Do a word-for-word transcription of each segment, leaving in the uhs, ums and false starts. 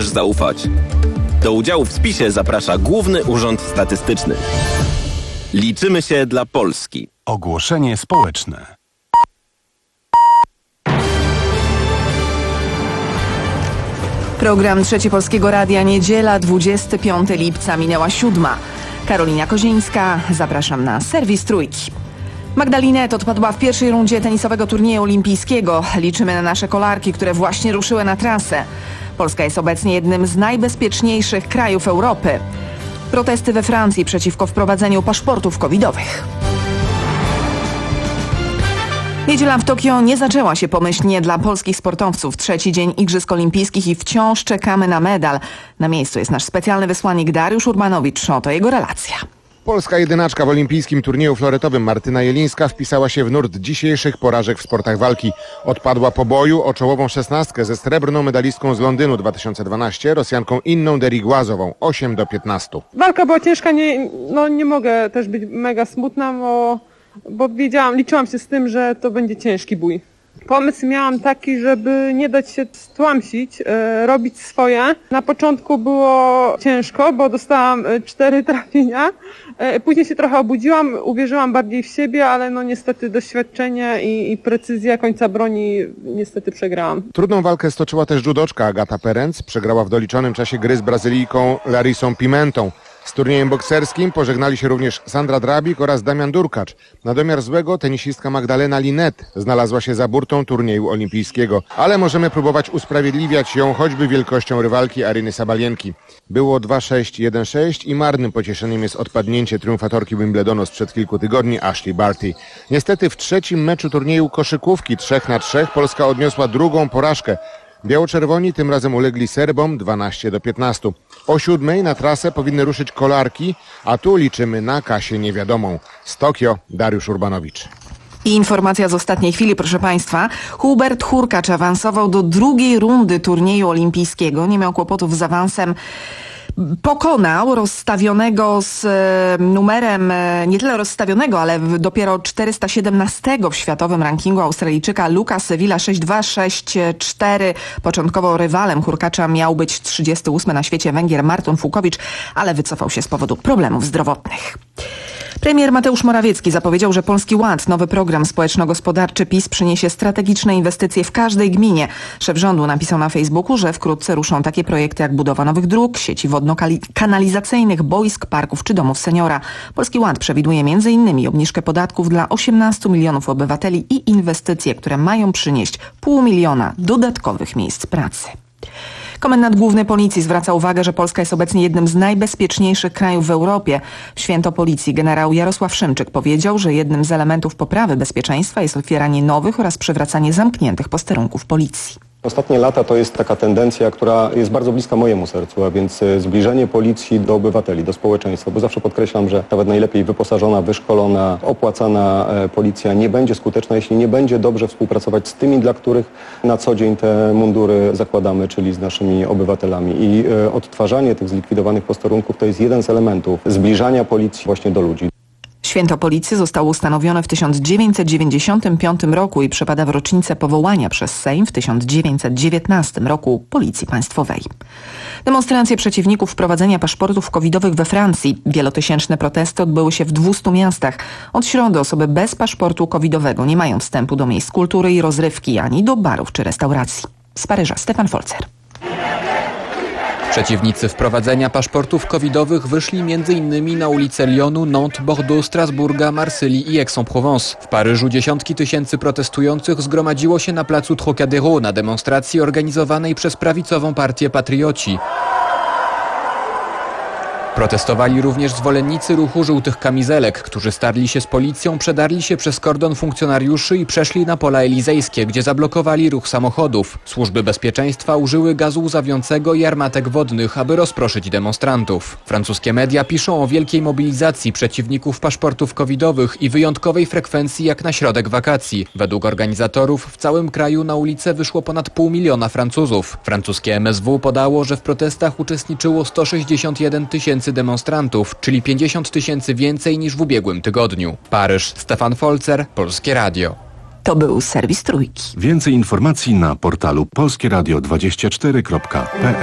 zaufać. Do udziału w spisie zaprasza Główny Urząd Statystyczny. Liczymy się dla Polski. Ogłoszenie społeczne. Program Trzeci Polskiego Radia, niedziela, dwudziestego piątego lipca, minęła siódma. Karolina Kozińska, zapraszam na serwis Trójki. Magda Linette odpadła w pierwszej rundzie tenisowego turnieju olimpijskiego. Liczymy na nasze kolarki, które właśnie ruszyły na trasę. Polska jest obecnie jednym z najbezpieczniejszych krajów Europy. Protesty we Francji przeciwko wprowadzeniu paszportów covidowych. Niedziela w Tokio nie zaczęła się pomyślnie dla polskich sportowców. Trzeci dzień Igrzysk Olimpijskich i wciąż czekamy na medal. Na miejscu jest nasz specjalny wysłannik Dariusz Urbanowicz. Oto jego relacja. Polska jedynaczka w olimpijskim turnieju floretowym Martyna Jelińska wpisała się w nurt dzisiejszych porażek w sportach walki. Odpadła po boju o czołową szesnastkę ze srebrną medalistką z Londynu dwa tysiące dwunastego, Rosjanką Inną Derigłazową, osiem do piętnastu. Walka była ciężka, nie, no nie mogę też być mega smutna, bo, bo wiedziałam, liczyłam się z tym, że to będzie ciężki bój. Pomysł miałam taki, żeby nie dać się stłamsić, e, robić swoje. Na początku było ciężko, bo dostałam cztery trafienia. E, później się trochę obudziłam, uwierzyłam bardziej w siebie, ale no niestety doświadczenie i, i precyzja końca broni niestety przegrałam. Trudną walkę stoczyła też judoczka Agata Perenc. Przegrała w doliczonym czasie gry z Brazylijką Larissą Pimentą. Z turniejem bokserskim pożegnali się również Sandra Drabik oraz Damian Durkacz. Na domiar złego tenisistka Magdalena Linette znalazła się za burtą turnieju olimpijskiego, ale możemy próbować usprawiedliwiać ją choćby wielkością rywalki Aryny Sabalienki. Było dwa sześć jeden sześć i marnym pocieszeniem jest odpadnięcie triumfatorki Wimbledonu sprzed kilku tygodni Ashley Barty. Niestety w trzecim meczu turnieju koszykówki trzech na trzech Polska odniosła drugą porażkę. Biało-czerwoni tym razem ulegli Serbom dwanaście do piętnastu. O siódmej na trasę powinny ruszyć kolarki, a tu liczymy na Kasię Niewiadomą. Z Tokio Dariusz Urbanowicz. I informacja z ostatniej chwili, proszę Państwa. Hubert Hurkacz awansował do drugiej rundy turnieju olimpijskiego. Nie miał kłopotów z awansem. Pokonał rozstawionego z numerem, nie tyle rozstawionego, ale dopiero czterysta siedemnastego w światowym rankingu Australijczyka Luka Sevilla sześć dwa sześć cztery. Początkowo rywalem Hurkacza miał być trzydziesty ósmy na świecie Węgier Marton Fułkowicz, ale wycofał się z powodu problemów zdrowotnych. Premier Mateusz Morawiecki zapowiedział, że Polski Ład, nowy program społeczno-gospodarczy PiS, przyniesie strategiczne inwestycje w każdej gminie. Szef rządu napisał na Facebooku, że wkrótce ruszą takie projekty jak budowa nowych dróg, sieci wodno-kanalizacyjnych, boisk, parków czy domów seniora. Polski Ład przewiduje między innymi obniżkę podatków dla osiemnastu milionów obywateli i inwestycje, które mają przynieść pół miliona dodatkowych miejsc pracy. Komendant Główny Policji zwraca uwagę, że Polska jest obecnie jednym z najbezpieczniejszych krajów w Europie. W Święto Policji generał Jarosław Szymczyk powiedział, że jednym z elementów poprawy bezpieczeństwa jest otwieranie nowych oraz przywracanie zamkniętych posterunków policji. Ostatnie lata to jest taka tendencja, która jest bardzo bliska mojemu sercu, a więc zbliżenie policji do obywateli, do społeczeństwa, bo zawsze podkreślam, że nawet najlepiej wyposażona, wyszkolona, opłacana policja nie będzie skuteczna, jeśli nie będzie dobrze współpracować z tymi, dla których na co dzień te mundury zakładamy, czyli z naszymi obywatelami. I odtwarzanie tych zlikwidowanych posterunków to jest jeden z elementów zbliżania policji właśnie do ludzi. Święto Policji zostało ustanowione w tysiąc dziewięćset dziewięćdziesiątym piątym roku i przypada w rocznicę powołania przez Sejm w tysiąc dziewięćset dziewiętnastym roku Policji Państwowej. Demonstracje przeciwników wprowadzenia paszportów covidowych we Francji. Wielotysięczne protesty odbyły się w dwustu miastach. Od środy osoby bez paszportu covidowego nie mają wstępu do miejsc kultury i rozrywki, ani do barów czy restauracji. Z Paryża Stefan Folzer. Przeciwnicy wprowadzenia paszportów covidowych wyszli m.in. na ulice Lyonu, Nantes, Bordeaux, Strasburga, Marsylii i Aix-en-Provence. W Paryżu dziesiątki tysięcy protestujących zgromadziło się na placu Trocadéro na demonstracji organizowanej przez prawicową partię Patrioci. Protestowali również zwolennicy ruchu żółtych kamizelek, którzy starli się z policją, przedarli się przez kordon funkcjonariuszy i przeszli na pola elizejskie, gdzie zablokowali ruch samochodów. Służby bezpieczeństwa użyły gazu łzawiącego i armatek wodnych, aby rozproszyć demonstrantów. Francuskie media piszą o wielkiej mobilizacji przeciwników paszportów covidowych i wyjątkowej frekwencji jak na środek wakacji. Według organizatorów w całym kraju na ulicę wyszło ponad pół miliona Francuzów. Francuskie M S W podało, że w protestach uczestniczyło sto sześćdziesiąt jeden tysięcy demonstrantów, czyli pięćdziesiąt tysięcy więcej niż w ubiegłym tygodniu. Paryż, Stefan Folzer, Polskie Radio. To był serwis Trójki. Więcej informacji na portalu polskie radio dwadzieścia cztery kropka p l.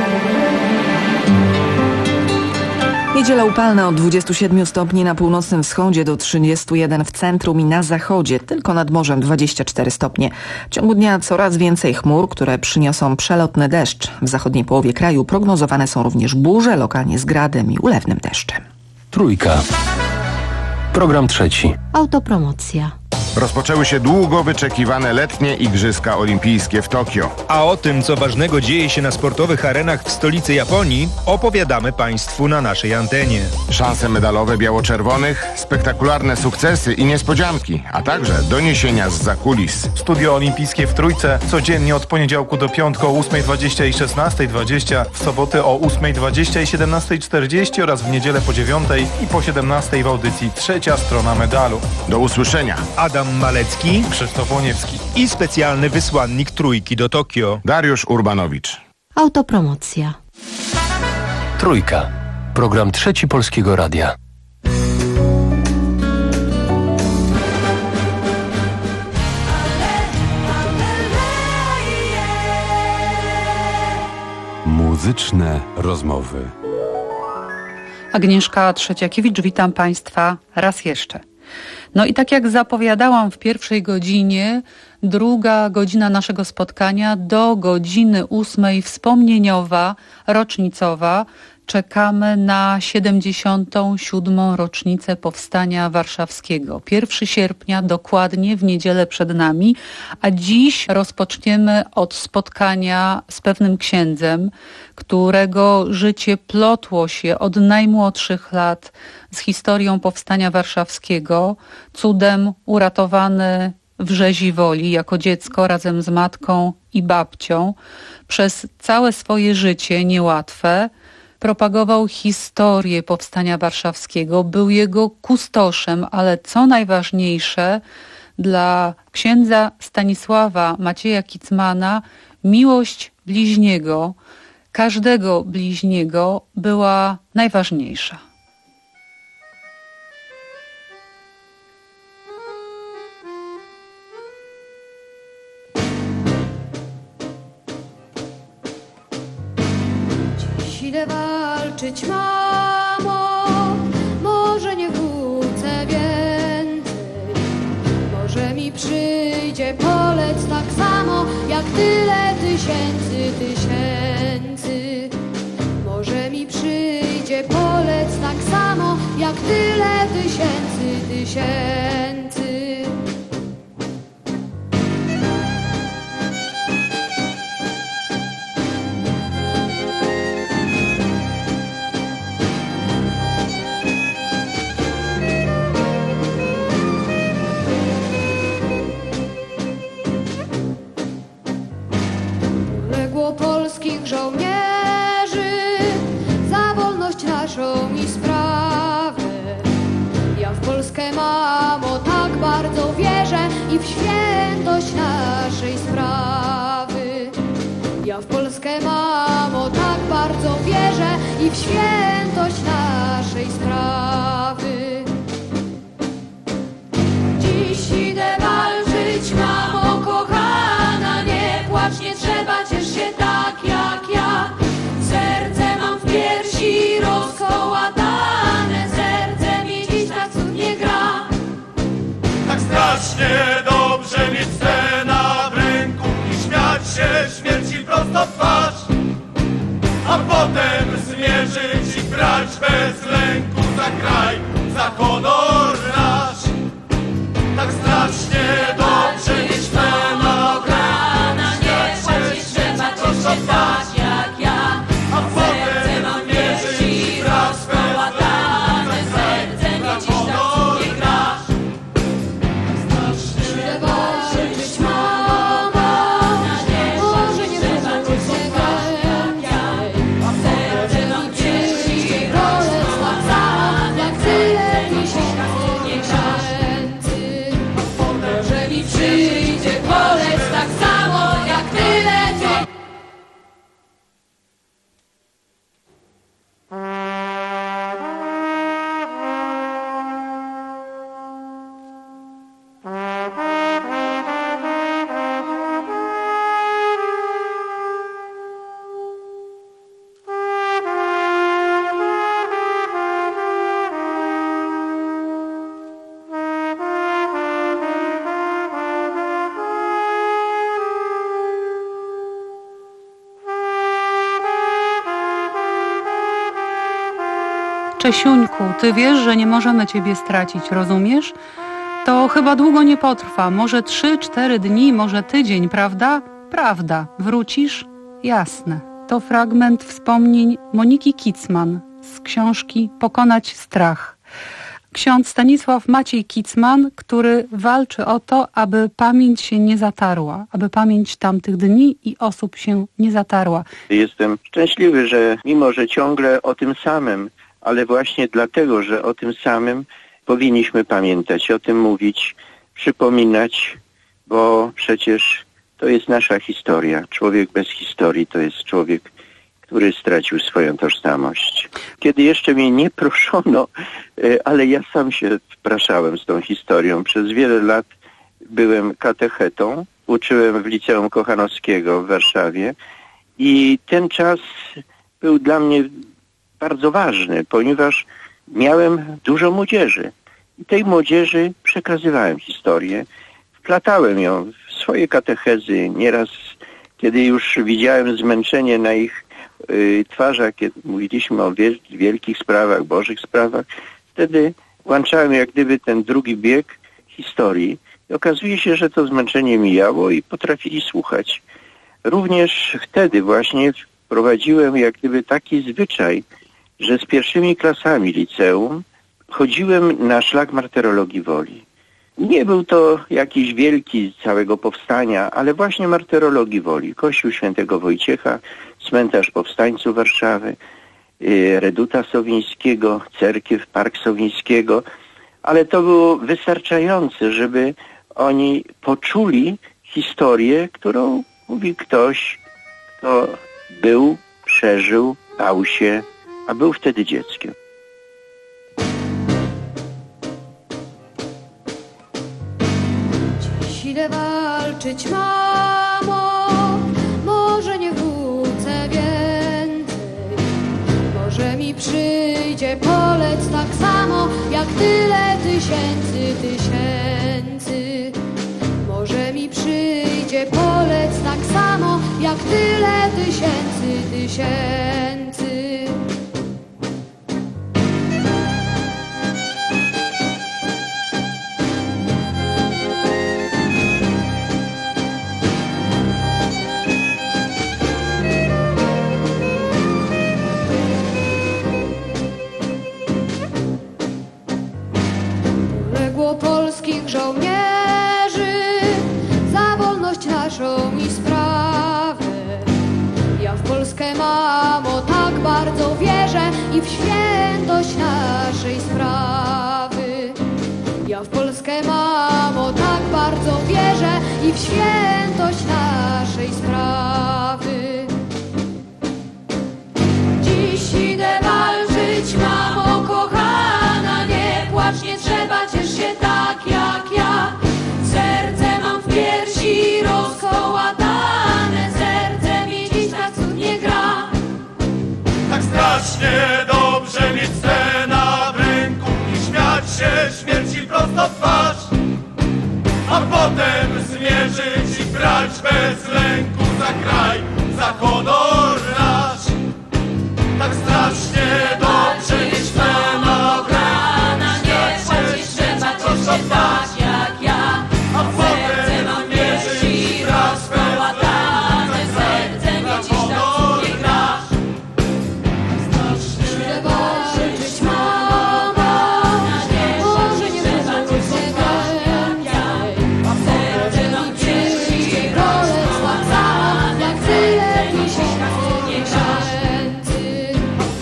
Niedziela upalna od dwudziestu siedmiu stopni na północnym wschodzie do trzydziestu jeden w centrum i na zachodzie, tylko nad morzem dwadzieścia cztery stopnie. W ciągu dnia coraz więcej chmur, które przyniosą przelotny deszcz. W zachodniej połowie kraju prognozowane są również burze, lokalnie z gradem i ulewnym deszczem. Trójka. Program trzeci. Autopromocja. Rozpoczęły się długo wyczekiwane letnie Igrzyska Olimpijskie w Tokio. A o tym, co ważnego dzieje się na sportowych arenach w stolicy Japonii, opowiadamy Państwu na naszej antenie. Szanse medalowe biało-czerwonych, spektakularne sukcesy i niespodzianki, a także doniesienia z zakulis. Studio Olimpijskie w Trójce codziennie od poniedziałku do piątku o ósmej dwadzieścia i szesnastej dwadzieścia, w soboty o ósmej dwadzieścia i siedemnastej czterdzieści oraz w niedzielę po dziewiątej i po siedemnastej w audycji Trzecia Strona Medalu. Do usłyszenia. Adam Malecki, Krzysztof Łoniewski i specjalny wysłannik Trójki do Tokio, Dariusz Urbanowicz. Autopromocja. Trójka. Program trzeci Polskiego Radia. Muzyczne rozmowy. Agnieszka Trzeciakiewicz, witam Państwa raz jeszcze. No i tak jak zapowiadałam w pierwszej godzinie, druga godzina naszego spotkania do godziny ósmej wspomnieniowa, rocznicowa. Czekamy na siedemdziesiątą siódmą rocznicę Powstania Warszawskiego. pierwszego sierpnia, dokładnie w niedzielę przed nami, a dziś rozpoczniemy od spotkania z pewnym księdzem, którego życie plotło się od najmłodszych lat z historią Powstania Warszawskiego, cudem uratowany w Rzezi Woli jako dziecko razem z matką i babcią. Przez całe swoje życie niełatwe propagował historię Powstania Warszawskiego, był jego kustoszem, ale co najważniejsze, dla księdza Stanisława Macieja Kicmana miłość bliźniego, każdego bliźniego była najważniejsza. Idę walczyć, mamo, może nie wrócę więcej, może mi przyjdzie polec tak samo, jak tyle tysięcy, tysięcy. Może mi przyjdzie polec tak samo, jak tyle tysięcy, tysięcy. Polskich żołnierzy za wolność naszą i sprawę. Ja w Polskę, mamo, tak bardzo wierzę i w świętość naszej sprawy. Ja w Polskę, mamo, tak bardzo wierzę i w świętość naszej sprawy. Dziś idę walczyć, mamo kochana, nie płacz, nie trzeba, ciesz się tak jak ja. Serce mam w piersi rozkołatane, serce mi dziś tak cudnie gra. Tak strasznie dobrze mieć scenę w ręku i śmiać się śmierci prosto w twarz, a potem zmierzyć i grać bez lęku za kraj, za honor nasz. Tak strasznie dobrze mieć scenę w ręku i śmiać się śmierci prosto w twarz, jak ja. A potem mam wierzyć i grać bez lęku za kraj, za honor nasz. Idę walczyć, mamo, może nie wrócę więcej. Może mi przyjdzie polec tak samo, jak tyle tysięcy, tysięcy. Może Czesiuńku, ty wiesz, że nie możemy ciebie stracić, rozumiesz? To chyba długo nie potrwa, może trzy, cztery dni, może tydzień, prawda? Prawda. Wrócisz? Jasne. To fragment wspomnień Moniki Kicman z książki Pokonać strach. Ksiądz Stanisław Maciej Kicman, który walczy o to, aby pamięć się nie zatarła, aby pamięć tamtych dni i osób się nie zatarła. Jestem szczęśliwy, że mimo, że ciągle o tym samym, ale właśnie dlatego, że o tym samym powinniśmy pamiętać, o tym mówić, przypominać, bo przecież to jest nasza historia. Człowiek bez historii to jest człowiek, który stracił swoją tożsamość. Kiedy jeszcze mnie nie proszono, ale ja sam się wpraszałem z tą historią. Przez wiele lat byłem katechetą, uczyłem w Liceum Kochanowskiego w Warszawie i ten czas był dla mnie bardzo ważny, ponieważ miałem dużo młodzieży. I tej młodzieży przekazywałem historię, wplatałem ją w swoje katechezy. Nieraz, kiedy już widziałem zmęczenie na ich y, twarzach, kiedy mówiliśmy o wie, wielkich sprawach, bożych sprawach, wtedy włączałem jak gdyby ten drugi bieg historii. I okazuje się, że to zmęczenie mijało i potrafili słuchać. Również wtedy właśnie wprowadziłem jak gdyby taki zwyczaj, że z pierwszymi klasami liceum chodziłem na szlak martyrologii Woli. Nie był to jakiś wielki z całego powstania, ale właśnie martyrologii Woli. Kościół Świętego Wojciecha, cmentarz powstańców Warszawy, Reduta Sowińskiego, cerkiew Park Sowińskiego, ale to było wystarczające, żeby oni poczuli historię, którą mówi ktoś, kto był, przeżył, bał się, a był wtedy dzieckiem. Dziś idę walczyć, mamo, może nie wrócę więcej. Może mi przyjdzie polec tak samo, jak tyle tysięcy, tysięcy. Może mi przyjdzie polec tak samo, jak tyle tysięcy, tysięcy. Polskich żołnierzy za wolność naszą i sprawę. Ja w Polskę, mamo, tak bardzo wierzę i w świętość naszej sprawy. Ja w Polskę, mamo, tak bardzo wierzę i w świętość naszej sprawy. Dziś idę walczyć, mamo kochana, nie płacz, nie trzeba, ciesz się tak jak ja. Serce mam w piersi rozkołatane, serce mi dziś tak cudnie gra. Tak strasznie dobrze mieć scenę w ręku i śmiać się śmierci prosto w twarz, a potem zmierzyć i grać bez lęku za kraj, za honor nasz. Tak strasznie dobrze mieć scenę w ręku i śmiać się śmierci prosto w twarz, jak ja. a potem mam zmierzyć i grać bez lęku za kraj, za honor nasz. Idę walczyć, mama, może nie wrócę więcej. Serce mi przyjdzie polec tak samo, jak tyle tysięcy, tysięcy.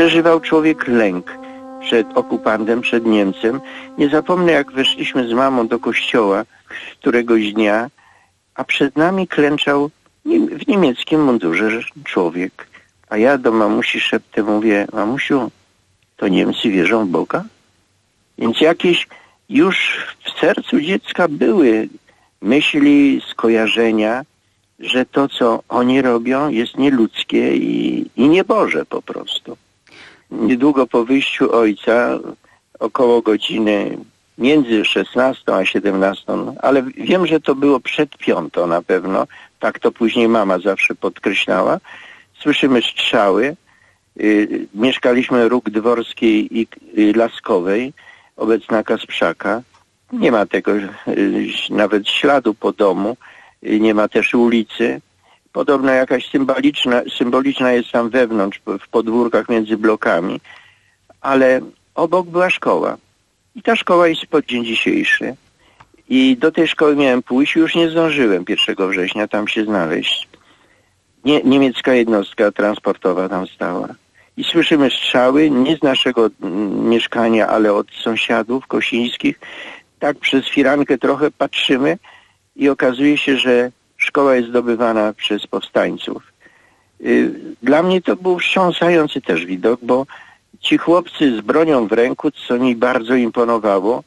przeżywał człowiek lęk przed okupantem, przed Niemcem. Nie zapomnę, jak weszliśmy z mamą do kościoła któregoś dnia, a przed nami klęczał w niemieckim mundurze człowiek. A ja do mamusi szeptem mówię: mamusiu, to Niemcy wierzą w Boga? Więc jakieś już w sercu dziecka były myśli, skojarzenia, że to, co oni robią, jest nieludzkie i, i nieboże po prostu. Niedługo po wyjściu ojca, około godziny między szesnastą a siedemnastą, ale wiem, że to było przed piątą na pewno, tak to później mama zawsze podkreślała, słyszymy strzały. Yy, mieszkaliśmy róg Dworskiej i yy, Laskowej, obecna Kasprzaka. Nie ma tego yy, nawet śladu po domu, yy, nie ma też ulicy. Podobno jakaś symboliczna, symboliczna jest tam wewnątrz, w podwórkach między blokami, ale obok była szkoła. I ta szkoła jest po dzień dzisiejszy. I do tej szkoły miałem pójść, już nie zdążyłem pierwszego września tam się znaleźć. Nie, niemiecka jednostka transportowa tam stała. I słyszymy strzały, nie z naszego m, mieszkania, ale od sąsiadów kosińskich. Tak przez firankę trochę patrzymy i okazuje się, że szkoła jest zdobywana przez powstańców. Yy, dla mnie to był wstrząsający też widok, bo ci chłopcy z bronią w ręku, co mi bardzo imponowało,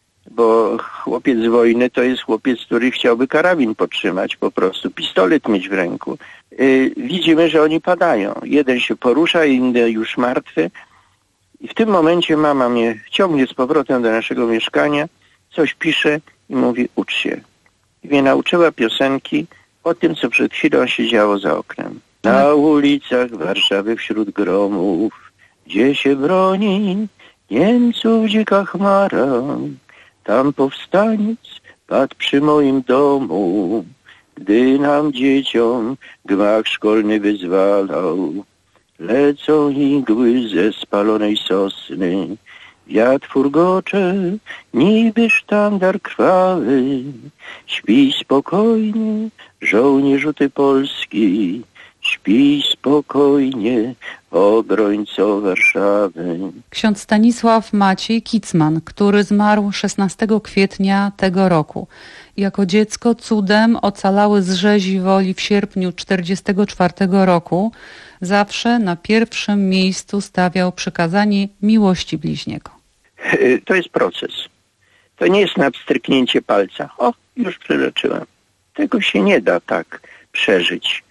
bo chłopiec z wojny to jest chłopiec, który chciałby karabin podtrzymać, po prostu pistolet mieć w ręku. Yy, widzimy, że oni padają. Jeden się porusza, inny już martwy. I w tym momencie mama mnie ciągnie z powrotem do naszego mieszkania, coś pisze i mówi: ucz się. I mnie nauczyła piosenki o tym, co przed chwilą się działo za oknem. Na ulicach Warszawy wśród gromów, gdzie się broni Niemców dzika chmara, tam powstaniec padł przy moim domu, gdy nam dzieciom gmach szkolny wyzwalał. Lecą igły ze spalonej sosny, wiatr furgocze, niby sztandar krwawy. Śpij spokojnie, żołnierzu ty polski, śpij spokojnie, obrońco Warszawy. Ksiądz Stanisław Maciej Kicman, który zmarł szesnastego kwietnia tego roku. Jako dziecko cudem ocalały z rzezi woli w sierpniu czterdziestego czwartego roku, zawsze na pierwszym miejscu stawiał przykazanie miłości bliźniego. To jest proces. To nie jest na pstryknięcie palca. O, już przeleczyłem. Tego się nie da tak przeżyć.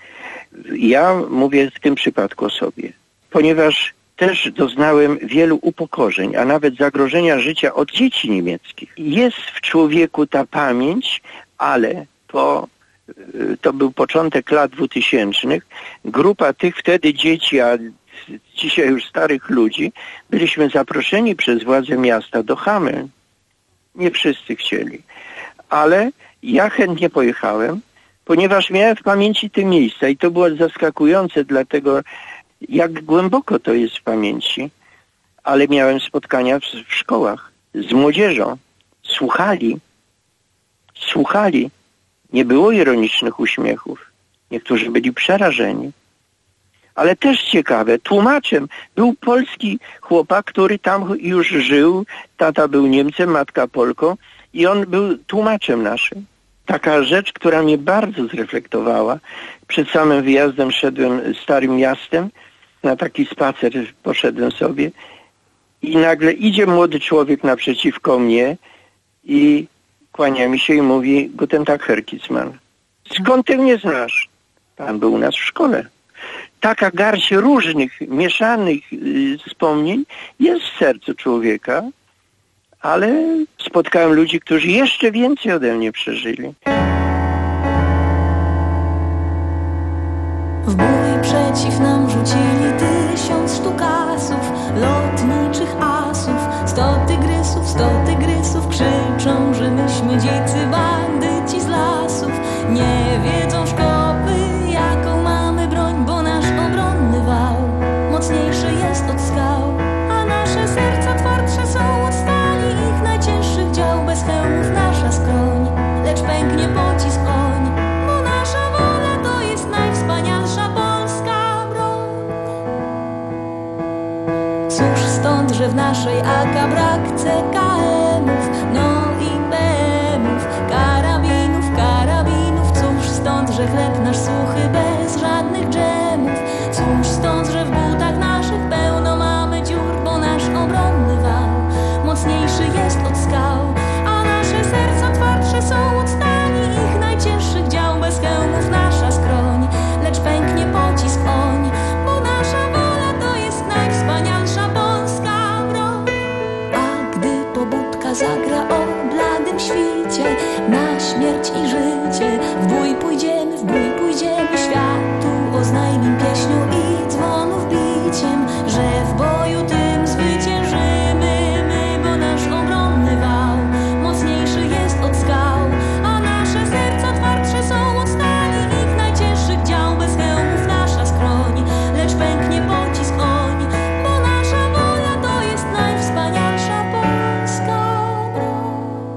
Ja mówię w tym przypadku o sobie, ponieważ też doznałem wielu upokorzeń, a nawet zagrożenia życia od dzieci niemieckich. Jest w człowieku ta pamięć, ale po, to był początek lat dwutysięcznych, grupa tych wtedy dzieci, a dzisiaj już starych ludzi, byliśmy zaproszeni przez władze miasta do Hameln. Nie wszyscy chcieli, ale ja chętnie pojechałem, ponieważ miałem w pamięci te miejsca i to było zaskakujące, dlatego jak głęboko to jest w pamięci, ale miałem spotkania w, w szkołach z młodzieżą. Słuchali, słuchali. Nie było ironicznych uśmiechów. Niektórzy byli przerażeni. Ale też ciekawe, tłumaczem był polski chłopak, który tam już żył. Tata był Niemcem, matka Polką i on był tłumaczem naszym. Taka rzecz, która mnie bardzo zreflektowała. Przed samym wyjazdem szedłem starym miastem, na taki spacer poszedłem sobie i nagle idzie młody człowiek naprzeciwko mnie i kłania mi się i mówi: Guten Tag, Herr Kicman. Skąd ty mnie znasz? Pan był u nas w szkole. Taka garść różnych, mieszanych y, wspomnień jest w sercu człowieka, ale spotkałem ludzi, którzy jeszcze więcej ode mnie przeżyli. W bój przeciw nam rzucili tysiąc sztuk asów, lotniczych asów. Sto tygrysów, sto tygrysów krzyczą, że myśmy dzicy bandyci z lasów. Nie wiedzą szkoły, jaką mamy broń, bo nasz obronny wał mocniejszy jest od skał. A nasze serca twardsze są od stali, ich najcięższych dział bez hełmów nasza skroń. Lecz pęknie pocisk oń, bo nasza wola to jest najwspanialsza polska broń. że w naszej A K brak C K M-ów, no i B M-ów, karabinów, karabinów. Cóż stąd, że chleb nasz suchy bez żadnych dżemów. Cóż stąd, że w butach naszych pełno mamy dziur, bo nasz obronny wał mocniejszy jest od skał, a nasze serca twardsze są od stali ich najcięższych dział. Bez hełmów nasza skroń, lecz pęknie pocisk oń, bo nasza wola to jest najwspanialsza polska broń. A gdy pobudka zagra o bladym świcie, na śmierć i życie, w bój pójdziemy, w bój pójdziemy, światu oznajmim pieśnią i dzwonów biciem, że w boju tym zwyciężymy my, bo nasz obronny wał mocniejszy jest od skał, a nasze serca twardsze są od stali ich najcięższych dział. Bez hełmów nasza skroń, lecz pęknie pocisk oń, bo nasza wola to jest najwspanialsza polska broń.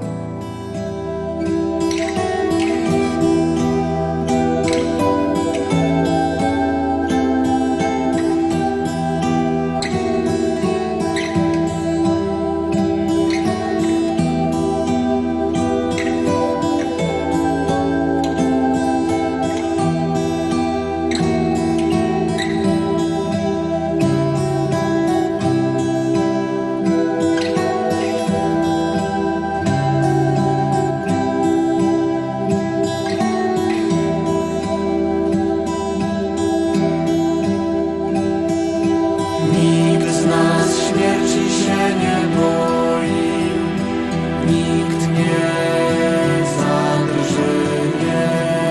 Nikt z nas śmierci się nie boi, nikt nie zadrżynie.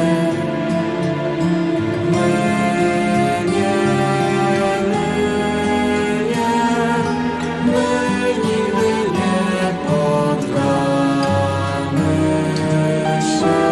My nie, my nie, my nigdy nie poddamy się.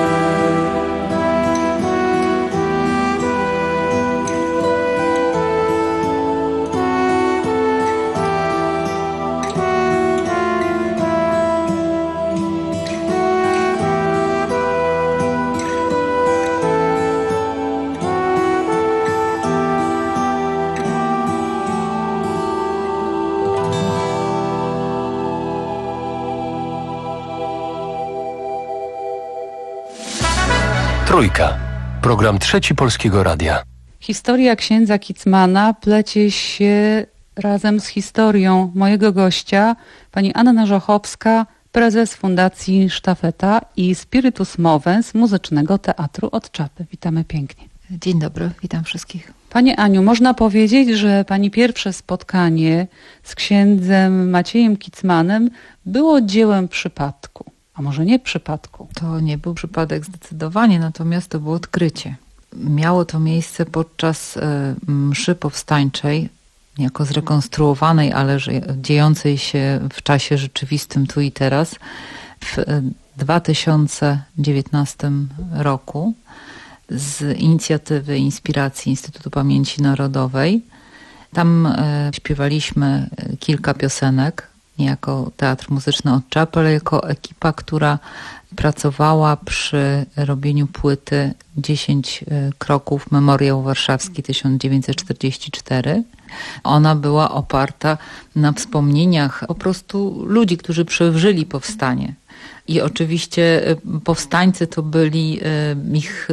Trójka. Program Trzeci Polskiego Radia. Historia księdza Kicmana plecie się razem z historią mojego gościa, pani Anna Żochowska, prezes Fundacji Sztafeta i Spiritus Movens Muzycznego Teatru od Czapy. Witamy pięknie. Dzień dobry, witam wszystkich. Pani Aniu, można powiedzieć, że pani pierwsze spotkanie z księdzem Maciejem Kicmanem było dziełem przypadku. A może nie przypadku? To nie był przypadek zdecydowanie, natomiast to było odkrycie. Miało to miejsce podczas mszy powstańczej, niejako zrekonstruowanej, ale dziejącej się w czasie rzeczywistym tu i teraz, w dwa tysiące dziewiętnastym roku z inicjatywy inspiracji Instytutu Pamięci Narodowej. Tam śpiewaliśmy kilka piosenek, nie jako Teatr Muzyczny od Czapy, ale jako ekipa, która pracowała przy robieniu płyty dziesięć kroków Memoriał Warszawski tysiąc dziewięćset czterdziesty czwarty. Ona była oparta na wspomnieniach po prostu ludzi, którzy przeżyli powstanie. I oczywiście powstańcy to byli ich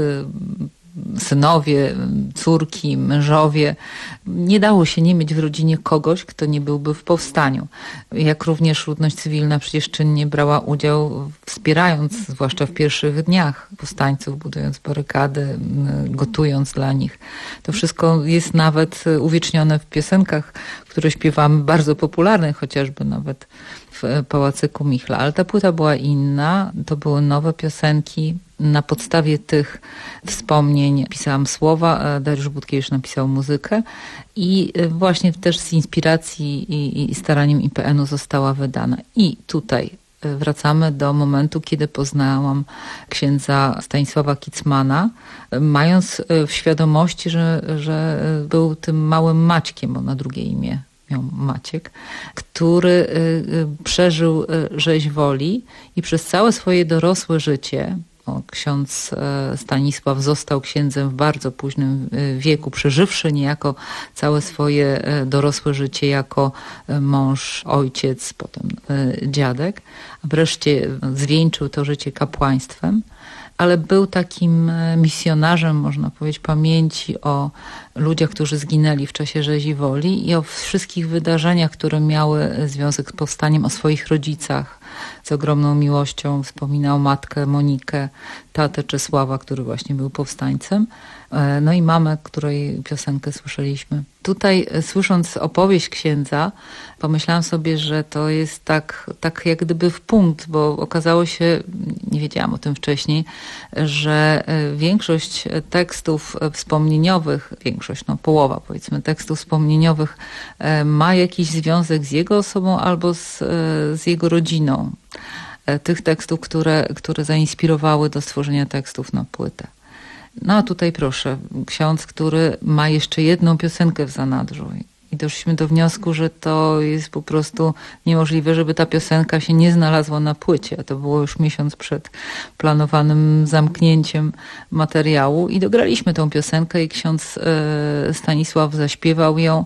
synowie, córki, mężowie. Nie dało się nie mieć w rodzinie kogoś, kto nie byłby w powstaniu. Jak również ludność cywilna przecież czynnie brała udział, wspierając, zwłaszcza w pierwszych dniach powstańców, budując barykady, gotując dla nich. To wszystko jest nawet uwiecznione w piosenkach, które śpiewamy, bardzo popularnych, chociażby nawet w Pałacyku Michla. Ale ta płyta była inna, to były nowe piosenki. Na podstawie tych wspomnień pisałam słowa, Dariusz Budkiewicz napisał muzykę i właśnie też z inspiracji i, i staraniem I P N u została wydana. I tutaj wracamy do momentu, kiedy poznałam księdza Stanisława Kicmana, mając w świadomości, że, że był tym małym Maćkiem, bo na drugie imię miał Maciek, który przeżył rzeź woli i przez całe swoje dorosłe życie, O, ksiądz Stanisław został księdzem w bardzo późnym wieku, przeżywszy niejako całe swoje dorosłe życie jako mąż, ojciec, potem dziadek, a wreszcie zwieńczył to życie kapłaństwem. Ale był takim misjonarzem, można powiedzieć, pamięci o ludziach, którzy zginęli w czasie rzezi woli i o wszystkich wydarzeniach, które miały związek z powstaniem, o swoich rodzicach. Z ogromną miłością wspominał matkę Monikę, tatę Czesława, który właśnie był powstańcem, no i mamę, której piosenkę słyszeliśmy. Tutaj, słysząc opowieść księdza, pomyślałam sobie, że to jest tak, tak jak gdyby w punkt, bo okazało się, nie wiedziałam o tym wcześniej, że większość tekstów wspomnieniowych, większość, no połowa powiedzmy, tekstów wspomnieniowych ma jakiś związek z jego osobą albo z, z jego rodziną. Tych tekstów, które, które zainspirowały do stworzenia tekstów na płytę. No a tutaj proszę, ksiądz, który ma jeszcze jedną piosenkę w zanadrzu. I doszliśmy do wniosku, że to jest po prostu niemożliwe, żeby ta piosenka się nie znalazła na płycie. A to było już miesiąc przed planowanym zamknięciem materiału. I dograliśmy tą piosenkę i ksiądz Stanisław zaśpiewał ją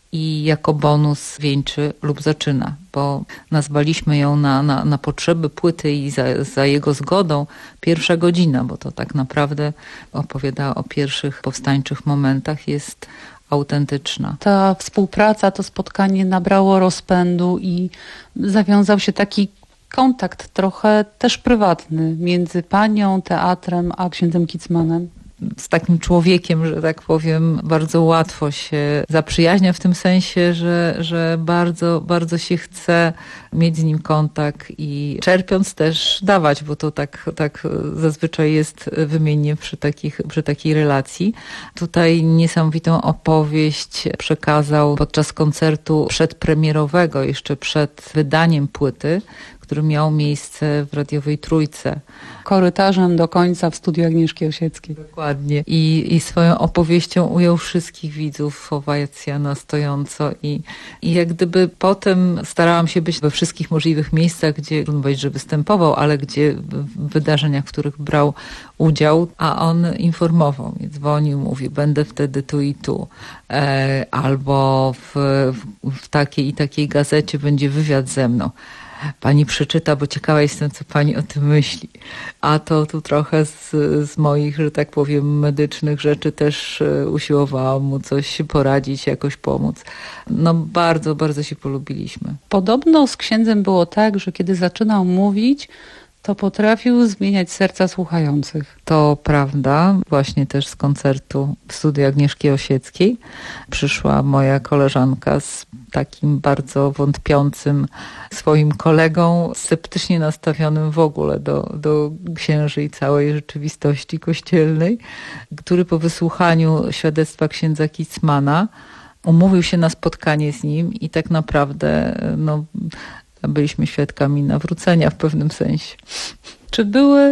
i jako bonus wieńczy lub zaczyna, bo nazwaliśmy ją na, na, na potrzeby płyty i za, za jego zgodą Pierwsza godzina, bo to tak naprawdę opowiada o pierwszych powstańczych momentach, jest autentyczna. Ta współpraca, to spotkanie nabrało rozpędu i zawiązał się taki kontakt trochę też prywatny między panią, teatrem, a księdzem Kicmanem. Z takim człowiekiem, że tak powiem, bardzo łatwo się zaprzyjaźnia w tym sensie, że, że bardzo, bardzo się chce mieć z nim kontakt i czerpiąc też dawać, bo to tak, tak zazwyczaj jest wymiennie przy, takich, przy takiej relacji. Tutaj niesamowitą opowieść przekazał podczas koncertu przedpremierowego, jeszcze przed wydaniem płyty, który miał miejsce w radiowej Trójce. Korytarzem do końca w studiu Agnieszki Osieckiej. Dokładnie. I, i swoją opowieścią ujął wszystkich widzów, owacja na stojąco. I, I jak gdyby potem starałam się być we wszystkich możliwych miejscach, gdzie, trudno powiedzieć, że występował, ale gdzie w wydarzeniach, w których brał udział, a on informował mnie, dzwonił, mówił, będę wtedy tu i tu. E, albo w, w, w takiej i takiej gazecie będzie wywiad ze mną. Pani przeczyta, bo ciekawa jestem, co pani o tym myśli. A to tu trochę z, z moich, że tak powiem, medycznych rzeczy też usiłowałam mu coś poradzić, jakoś pomóc. No bardzo, bardzo się polubiliśmy. Podobno z księdzem było tak, że kiedy zaczynał mówić, to potrafił zmieniać serca słuchających. To prawda. Właśnie też z koncertu w studiu Agnieszki Osieckiej przyszła moja koleżanka z takim bardzo wątpiącym swoim kolegą, sceptycznie nastawionym w ogóle do, do księży i całej rzeczywistości kościelnej, który po wysłuchaniu świadectwa księdza Kicmana umówił się na spotkanie z nim i tak naprawdę no, byliśmy świadkami nawrócenia w pewnym sensie. Czy były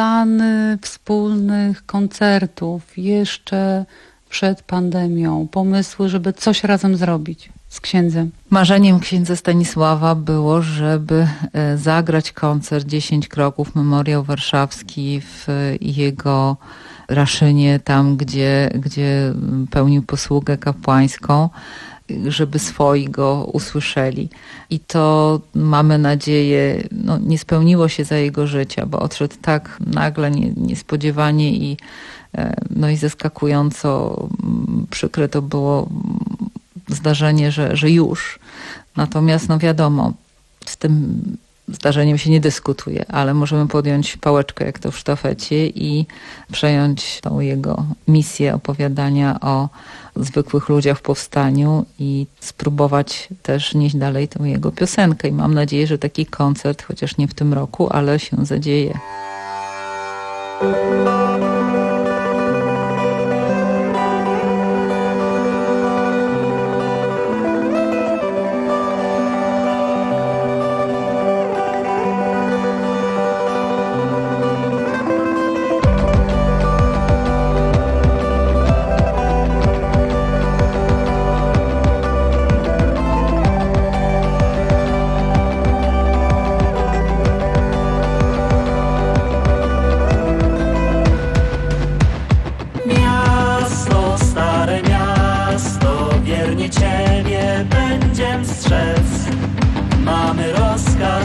plany wspólnych koncertów jeszcze przed pandemią, pomysły, żeby coś razem zrobić z księdzem? Marzeniem księdza Stanisława było, żeby zagrać koncert dziesięć kroków, memoriał warszawski w jego Raszynie, tam gdzie, gdzie pełnił posługę kapłańską, żeby swoi go usłyszeli. I to mamy nadzieję, no, nie spełniło się za jego życia, bo odszedł tak nagle, nie, niespodziewanie i, no, i zaskakująco przykre to było zdarzenie, że, że już. Natomiast no wiadomo, z tym zdarzeniem się nie dyskutuje, ale możemy podjąć pałeczkę jak to w sztafecie i przejąć tą jego misję opowiadania o zwykłych ludziach w powstaniu i spróbować też nieść dalej tą jego piosenkę. I mam nadzieję, że taki koncert, chociaż nie w tym roku, ale się zadzieje.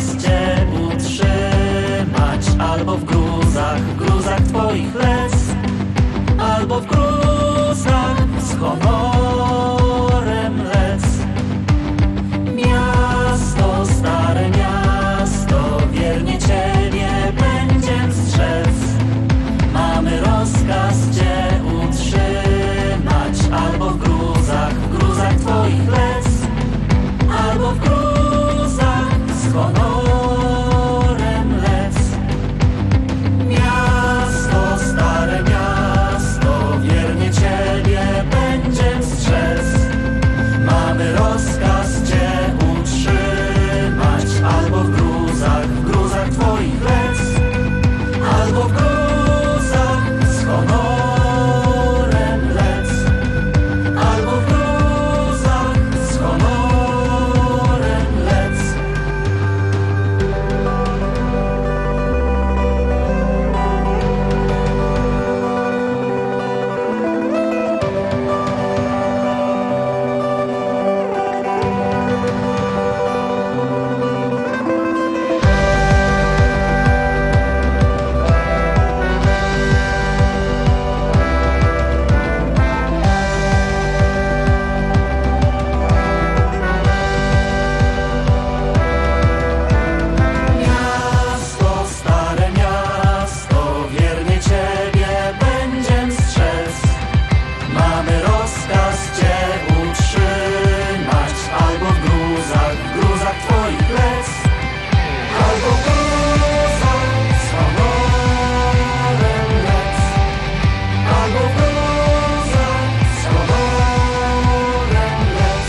rozkaz cię utrzymać, albo w gruzach, w gruzach twoich łez, albo w gruzach z honorem lec. Miasto, stare miasto, wiernie ciebie będziem strzec. Mamy rozkaz cię utrzymać, albo w gruzach, w gruzach twoich łez, albo w gruzach z honorem lec. Miasto, stare miasto, wiernie ciebie będziem strzec. Mamy rozkaz cię utrzymać, albo w gruzach, w gruzach twoich łez, albo w gruzach z honorem lec, albo w gruzach z honorem lec. Miasto, stare miasto, wiernie ciebie będziem strzec. Mamy rozkaz cię utrzymać, albo w gruzach, w gruzach twoich łez, albo w gruzach z honorem lec, albo w gruzach z honorem lec.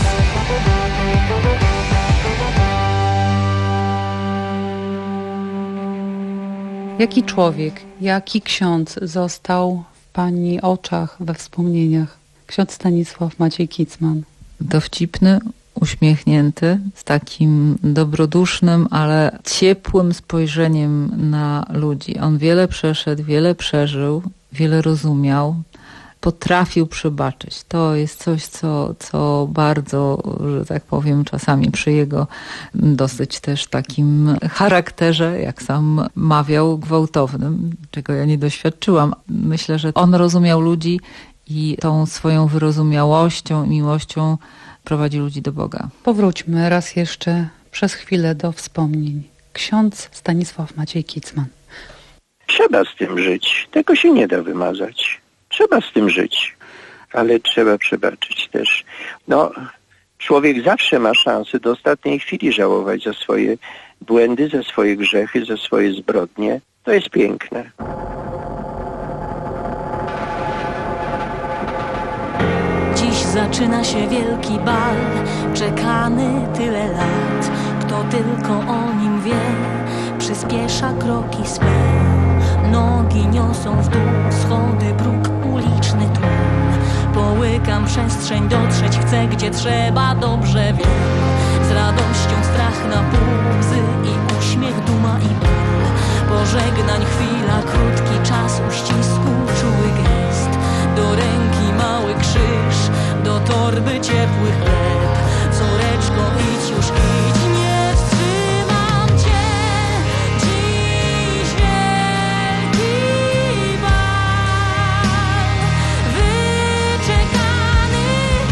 Jaki człowiek, jaki ksiądz został w pani oczach, we wspomnieniach? Ksiądz Stanisław Maciej Kicman. Dowcipny, uśmiechnięty, z takim dobrodusznym, ale ciepłym spojrzeniem na ludzi. On wiele przeszedł, wiele przeżył, wiele rozumiał, potrafił przebaczyć. To jest coś, co, co bardzo, że tak powiem, czasami przy jego dosyć też takim charakterze, jak sam mawiał, gwałtownym, czego ja nie doświadczyłam. Myślę, że on rozumiał ludzi i tą swoją wyrozumiałością i miłością prowadzi ludzi do Boga. Powróćmy raz jeszcze przez chwilę do wspomnień. Ksiądz Stanisław Maciej Kicman. Trzeba z tym żyć. Tego się nie da wymazać. Trzeba z tym żyć. Ale trzeba przebaczyć też. No, człowiek zawsze ma szansę do ostatniej chwili żałować za swoje błędy, za swoje grzechy, za swoje zbrodnie. To jest piękne. Dziś zaczyna się wielki bal, czekany tyle lat. Kto tylko o nim wie, przyspiesza kroki swe. Nogi niosą w dół, schody, bruk, uliczny tłum. Połykam przestrzeń, dotrzeć chcę, gdzie trzeba, dobrze wiem. Z radością strach na pół, łzy i uśmiech, duma i ból. Pożegnań chwila, krótki czas uścisku, czuły gest. Do ręki mały krzyż, do torby ciepły chleb. Córeczko, idź już, idź, nie wstrzymam cię. Dziś wielki bal, wyczekany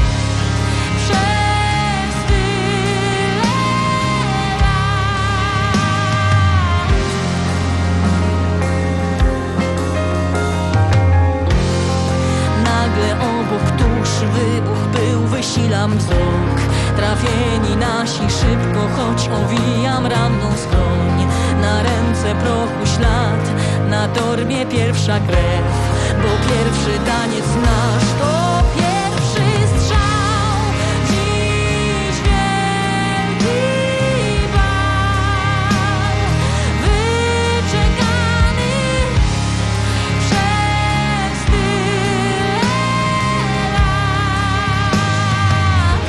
przez tyle lat. Nagle obok tuż wybuch był, wysilam wzrok. Trafieni nasi szybko, choć owijam ranną skroń. Na ręce prochu ślad, na torbie pierwsza krew. Bo pierwszy taniec nasz to pierwszy strzał. Dziś wielki bal, wyczekany przez tyle lat.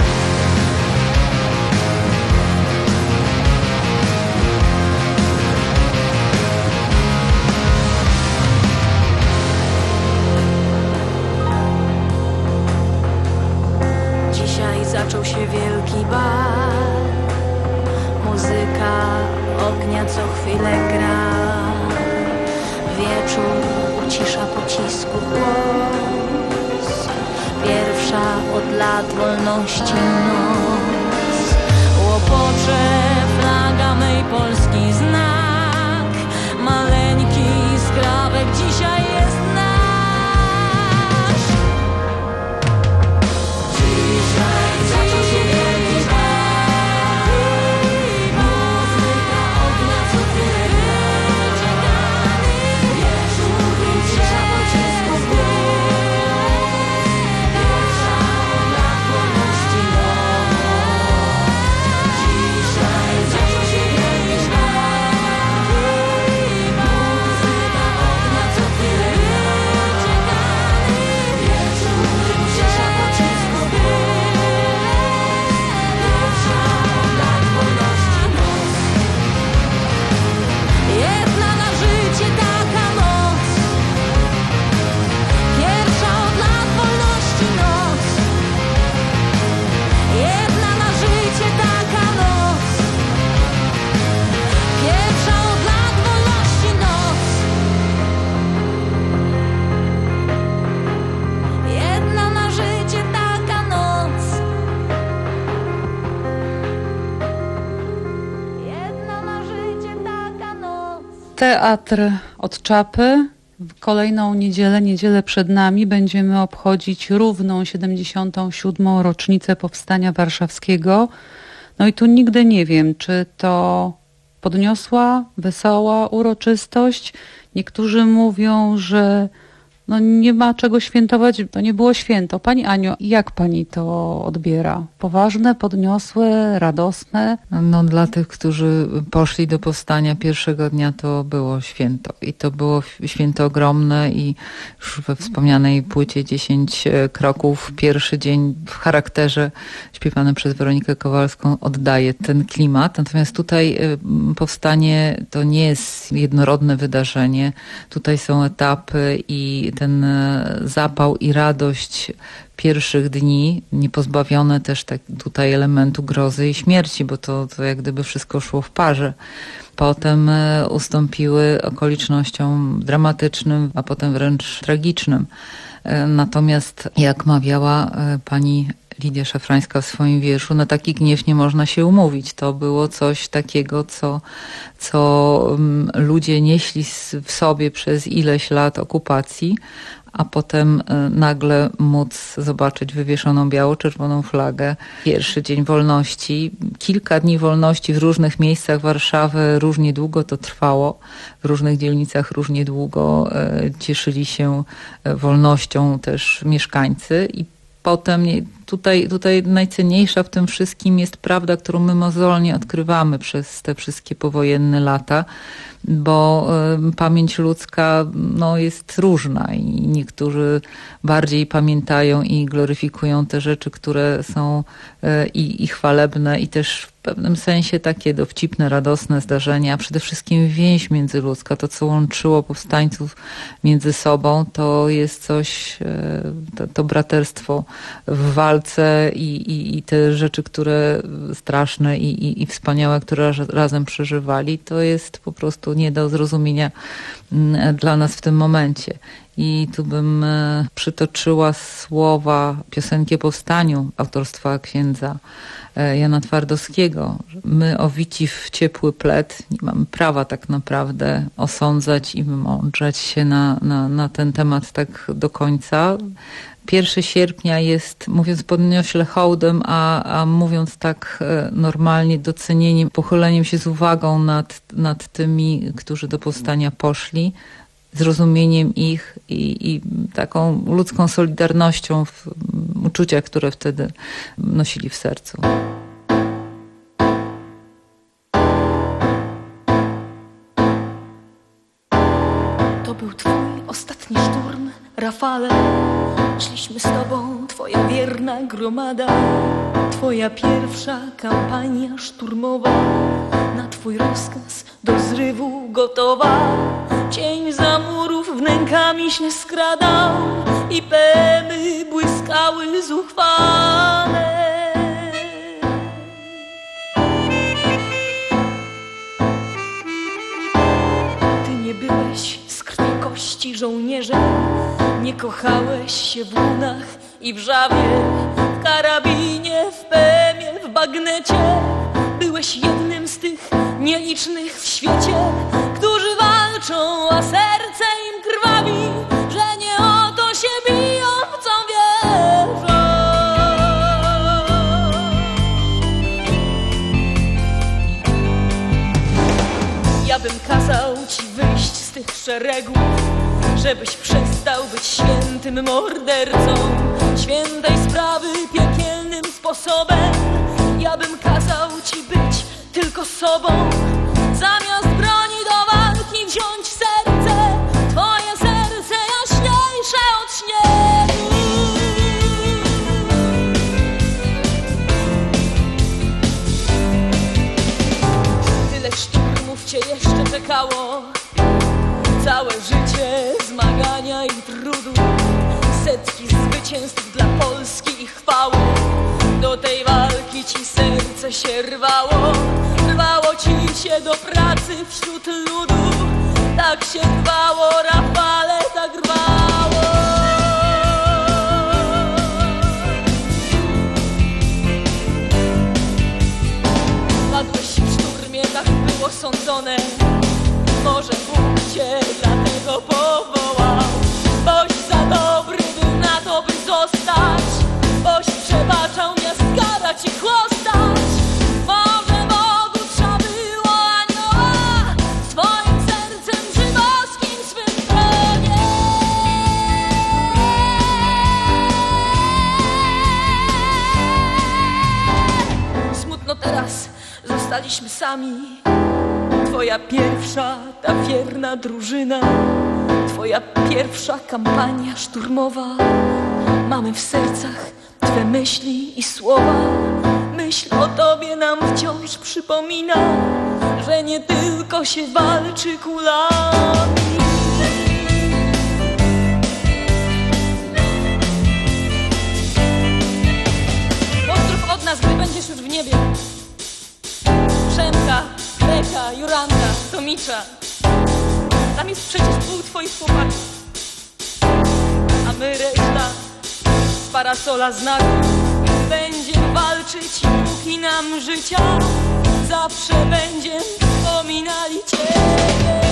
Dzisiaj zaczął się wielki bal. Muzyka wieczór ucisza pocisku głos. Pierwsza od lat wolności noc. Łopocze flaga mej Polski znak. Maleńki skrawek dzisiaj jest nasz. Dzisiaj zaczął się wielki bal. Muzyka ognia, co tyle wyczekany. Wieczór ucisza pocisku głos. Pierwsza od lat wolności noc. Dzisiaj zaczął się wielki bal. Muzyka ognia, co tyle wyczekany. Wieczór ucisza pocisku głos. Pierwsza od lat wolności noc. Jedna na życie taka noc. Pierwsza od lat wolności noc. Jedna na życie taka noc. Pierwsza od lat wolności noc. Jedna na życie taka noc. Jedna na życie taka noc. Teatr od Czapy. W kolejną niedzielę, niedzielę przed nami, będziemy obchodzić równą siedemdziesiątą siódmą rocznicę Powstania Warszawskiego. No i tu nigdy nie wiem, czy to podniosła, wesoła uroczystość. Niektórzy mówią, że no nie ma czego świętować, to nie było święto. Pani Aniu, jak pani to odbiera? Poważne, podniosłe, radosne? No dla tych, którzy poszli do powstania pierwszego dnia, to było święto. I to było święto ogromne i już we wspomnianej płycie dziesięć kroków pierwszy dzień w charakterze śpiewany przez Weronikę Kowalską oddaje ten klimat. Natomiast tutaj powstanie to nie jest jednorodne wydarzenie. Tutaj są etapy i ten zapał i radość pierwszych dni, niepozbawione też tak tutaj elementu grozy i śmierci, bo to, to jak gdyby wszystko szło w parze. Potem ustąpiły okolicznościom dramatycznym, a potem wręcz tragicznym. Natomiast jak mawiała pani Lidia Szafrańska w swoim wierszu, na taki gniew nie można się umówić. To było coś takiego, co, co ludzie nieśli w sobie przez ileś lat okupacji, a potem nagle móc zobaczyć wywieszoną biało-czerwoną flagę. Pierwszy dzień wolności, kilka dni wolności w różnych miejscach Warszawy, różnie długo to trwało, w różnych dzielnicach różnie długo cieszyli się wolnością też mieszkańcy i potem tutaj, tutaj najcenniejsza w tym wszystkim jest prawda, którą my mozolnie odkrywamy przez te wszystkie powojenne lata, bo y, pamięć ludzka no, jest różna i niektórzy bardziej pamiętają i gloryfikują te rzeczy, które są y, i, i chwalebne i też w pewnym sensie takie dowcipne, radosne zdarzenia, a przede wszystkim więź międzyludzka, to co łączyło powstańców między sobą, to jest coś, y, to, to braterstwo w walce i, i, i te rzeczy, które straszne i, i, i wspaniałe, które razem przeżywali, to jest po prostu nie do zrozumienia dla nas w tym momencie. I tu bym przytoczyła słowa piosenki o powstaniu autorstwa księdza Jana Twardowskiego. My owici w ciepły plet nie mamy prawa tak naprawdę osądzać i wymądrzeć się na, na, na ten temat tak do końca. pierwszego sierpnia jest, mówiąc podniośle hołdem, a, a mówiąc tak normalnie, docenieniem, pochyleniem się z uwagą nad, nad tymi, którzy do powstania poszli, zrozumieniem ich i, i taką ludzką solidarnością w uczuciach, które wtedy nosili w sercu. To był twój ostatni szturm, Rafale. Szliśmy z tobą, twoja wierna gromada. Twoja pierwsza kampania szturmowa. Na twój rozkaz do zrywu gotowa. Cień za murów wnękami się skradał i pemy błyskały zuchwale. Ty nie byłeś z krwi kości czci żołnierze. Nie kochałeś się w łunach i wrzawie, w karabinie, w pemie, w bagnecie. Byłeś jednym z tych nielicznych w świecie, którzy walczą, a serce im krwawi, że nie o to się biją, w co wierzą. Ja bym kazał ci wyjść z tych szeregów, żebyś przestał być świętym mordercą świętej sprawy piekielnym sposobem. Ja bym kazał ci być tylko sobą, zamiast broni do walki wziąć serce, twoje serce jaśniejsze od śniegu. Tyle szturmów cię jeszcze czekało, całe życie zmagania i trudu, setki zwycięstw dla Polski i chwały. Do tej walki ci serce się rwało, rwało ci się do pracy wśród ludu. Tak się rwało, Rafale, tak rwało. Padłeś w szturmie, tak było sądzone. Może Bóg cię dlatego powołał, boś za dobry był na to, by zostać, boś przebaczał miast karać i chłostać. Może Bogu trzeba było anioła z twoim sercem żydowskim swym tronie. Smutno teraz, zostaliśmy sami. Twoja pierwsza, ta wierna drużyna, twoja pierwsza kampania szturmowa. Mamy w sercach twe myśli i słowa. Myśl o tobie nam wciąż przypomina, że nie tylko się walczy kulami. Pozdrów od nas, gdy będziesz już w niebie. Przemka, Leka, Juranda, Tomicza. Tam jest przecież pół twoich chłopaków, a my reszta z parasola znaku będziemy walczyć, póki nam życia zawsze będziemy wspominali ciebie.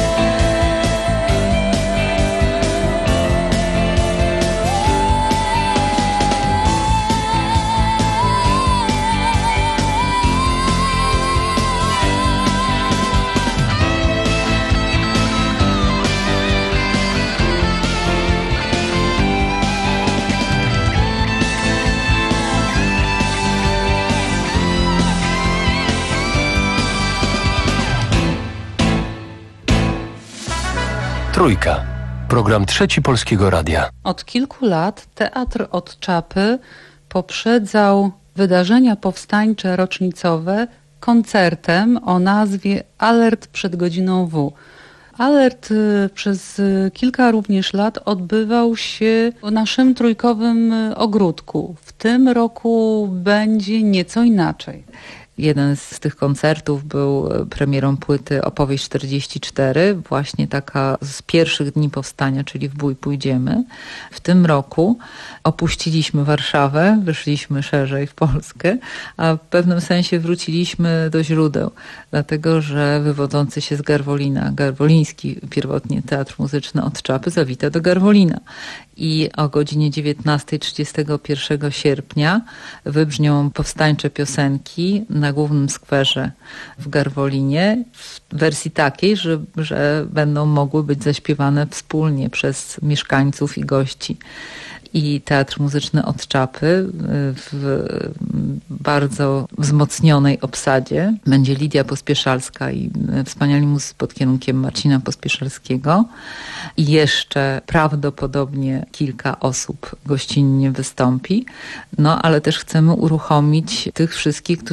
Trójka. Program Trzeci Polskiego Radia. Od kilku lat Teatr od Czapy poprzedzał wydarzenia powstańcze rocznicowe koncertem o nazwie Alert przed godziną W. Alert przez kilka również lat odbywał się w naszym trójkowym ogródku. W tym roku będzie nieco inaczej. Jeden z tych koncertów był premierą płyty Opowieść czterdzieści cztery, właśnie taka z pierwszych dni powstania, czyli W bój pójdziemy. W tym roku opuściliśmy Warszawę, wyszliśmy szerzej w Polskę, a w pewnym sensie wróciliśmy do źródeł, dlatego że wywodzący się z Garwolina, garwoliński pierwotnie Teatr Muzyczny od Czapy zawita do Garwolina. I o godzinie dziewiętnastej trzydziestego pierwszego sierpnia wybrzmią powstańcze piosenki na głównym skwerze w Garwolinie w wersji takiej, że, że będą mogły być zaśpiewane wspólnie przez mieszkańców i gości. I Teatr Muzyczny od Czapy w bardzo wzmocnionej obsadzie. Będzie Lidia Pospieszalska i wspaniali muzycy pod kierunkiem Marcina Pospieszalskiego. I jeszcze prawdopodobnie kilka osób gościnnie wystąpi. No ale też chcemy uruchomić tych wszystkich, którzy wcześniej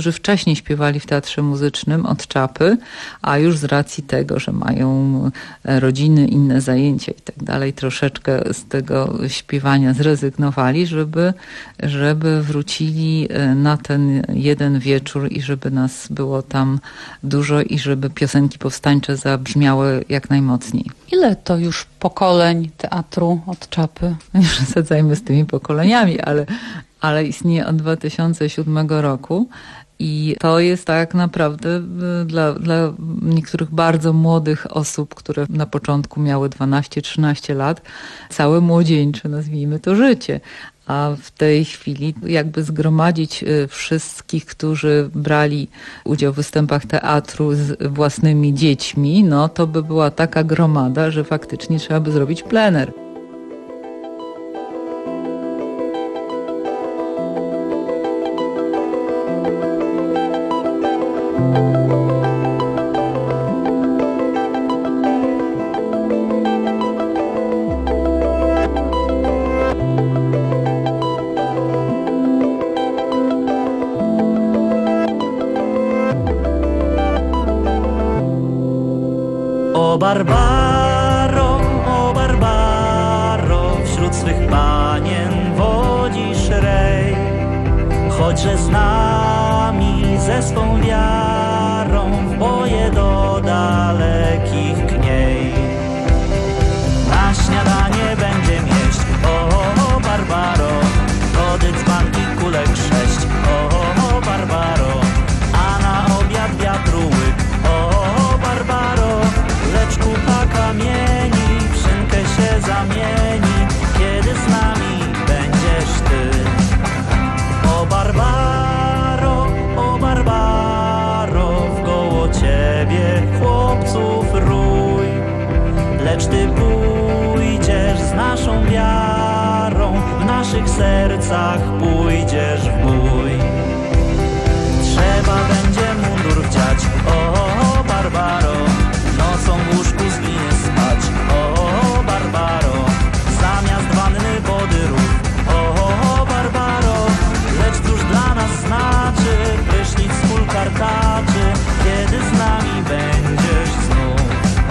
wcześniej śpiewali w Teatrze Muzycznym od Czapy, a już z racji tego, że mają rodziny, inne zajęcia i tak dalej, troszeczkę z tego śpiewania zrezygnowali, żeby, żeby wrócili na ten jeden wieczór i żeby nas było tam dużo i żeby piosenki powstańcze zabrzmiały jak najmocniej. Ile to już pokoleń teatru od Czapy? Nie przesadzajmy z tymi pokoleniami, ale, ale istnieje od dwa tysiące siódmego roku. I to jest tak naprawdę dla, dla niektórych bardzo młodych osób, które na początku miały dwanaście trzynaście lat, całe młodzieńcze, nazwijmy to, życie. A w tej chwili jakby zgromadzić wszystkich, którzy brali udział w występach teatru z własnymi dziećmi, no to by była taka gromada, że faktycznie trzeba by zrobić plener. O Barbaro, o Barbaro, wśród swych panien wodzisz rej, choćże z nami ze swą wiarą w boje do dalekich kniej. Na śniadanie będziem jeść, o Barbaro, wody dzbanki kulek sześć, o Barbaro, a na obiad wiatru łyk, o Barbaro, lecz kupa kamieni w szynkę się zamieni, kiedy z nami będziesz ty. O Barbaro, o Barbaro, wkoło ciebie chłopców rój, lecz ty pójdziesz z naszą wiarą, w naszych sercach pójdziesz w bój. Trzeba będzie mundur wdziać, o Barbaro, nocą w łóżku z gliny spać, o Barbaro, zamiast wanny wody rów, o Barbaro, lecz cóż dla nas znaczy prysznic z kul kartaczy, kiedy z nami będziesz znów.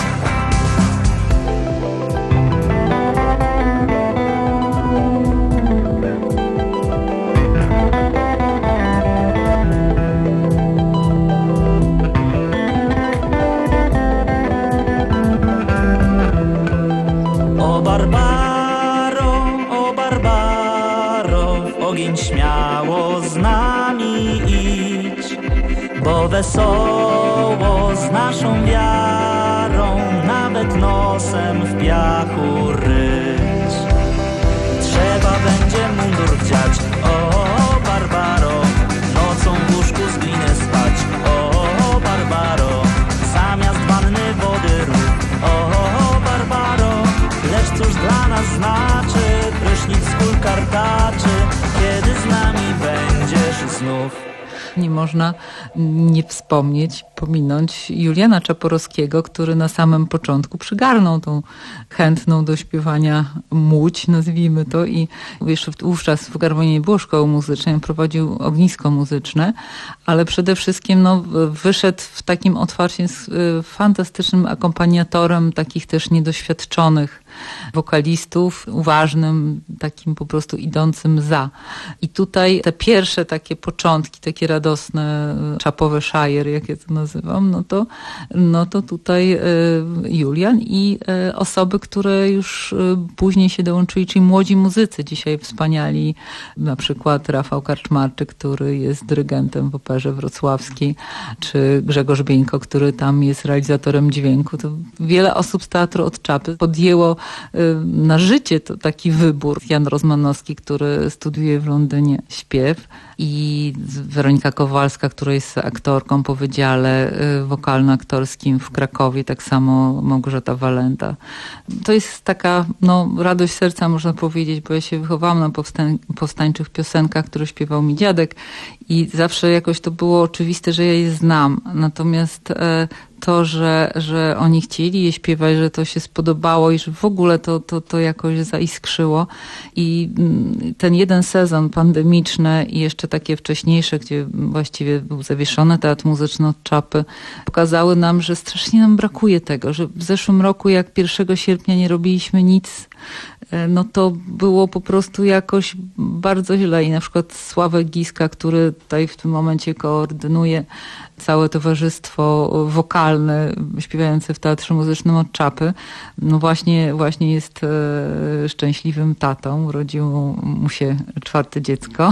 O Barbaro, o Barbaro, w ogień śmiało z nami idź, bo wesoło z naszą wiarą nawet nosem w piachu ryć. Trzeba będzie mundur wdziać, o Barbaro, nocą w łóżku z gliny spać, o Barbaro, zamiast wanny wody rób, o Barbaro, lecz cóż dla nas znaczy prysznic z kul kartaczy, kiedy z nami będziesz znów. Nie można nie wspomnieć, pominąć Juliana Czaporowskiego, który na samym początku przygarnął tą chętną do śpiewania młódź, nazwijmy to, i jeszcze wówczas w Garbonie nie było szkoły muzycznej, prowadził ognisko muzyczne, ale przede wszystkim no, wyszedł w takim otwarcie z fantastycznym akompaniatorem takich też niedoświadczonych wokalistów, uważnym, takim po prostu idącym za. I tutaj te pierwsze takie początki, takie radosne, czapowe szajer, jak ja to nazywam, no to, no to tutaj Julian i osoby, które już później się dołączyli, czyli młodzi muzycy, dzisiaj wspaniali, na przykład Rafał Karczmarczyk, który jest dyrygentem w Operze Wrocławskiej, czy Grzegorz Bieńko, który tam jest realizatorem dźwięku. To wiele osób z Teatru od Czapy podjęło na życie to taki wybór. Jan Rozmanowski, który studiuje w Londynie śpiew, i Weronika Kowalska, która jest aktorką po wydziale wokalno-aktorskim w Krakowie, tak samo Małgorzata Walenta. To jest taka no, radość serca, można powiedzieć, bo ja się wychowałam na powstań, powstańczych piosenkach, które śpiewał mi dziadek i zawsze jakoś to było oczywiste, że ja je znam. Natomiast e, to, że, że oni chcieli je śpiewać, że to się spodobało i że w ogóle to, to, to jakoś zaiskrzyło. I ten jeden sezon pandemiczny i jeszcze takie wcześniejsze, gdzie właściwie był zawieszony teatr muzyczny od czapy, pokazały nam, że strasznie nam brakuje tego, że w zeszłym roku jak pierwszego sierpnia nie robiliśmy nic, no to było po prostu jakoś bardzo źle i na przykład Sławek Giska, który tutaj w tym momencie koordynuje całe towarzystwo wokalne śpiewające w Teatrze Muzycznym od czapy, no właśnie, właśnie jest e, szczęśliwym tatą, urodziło mu się czwarte dziecko.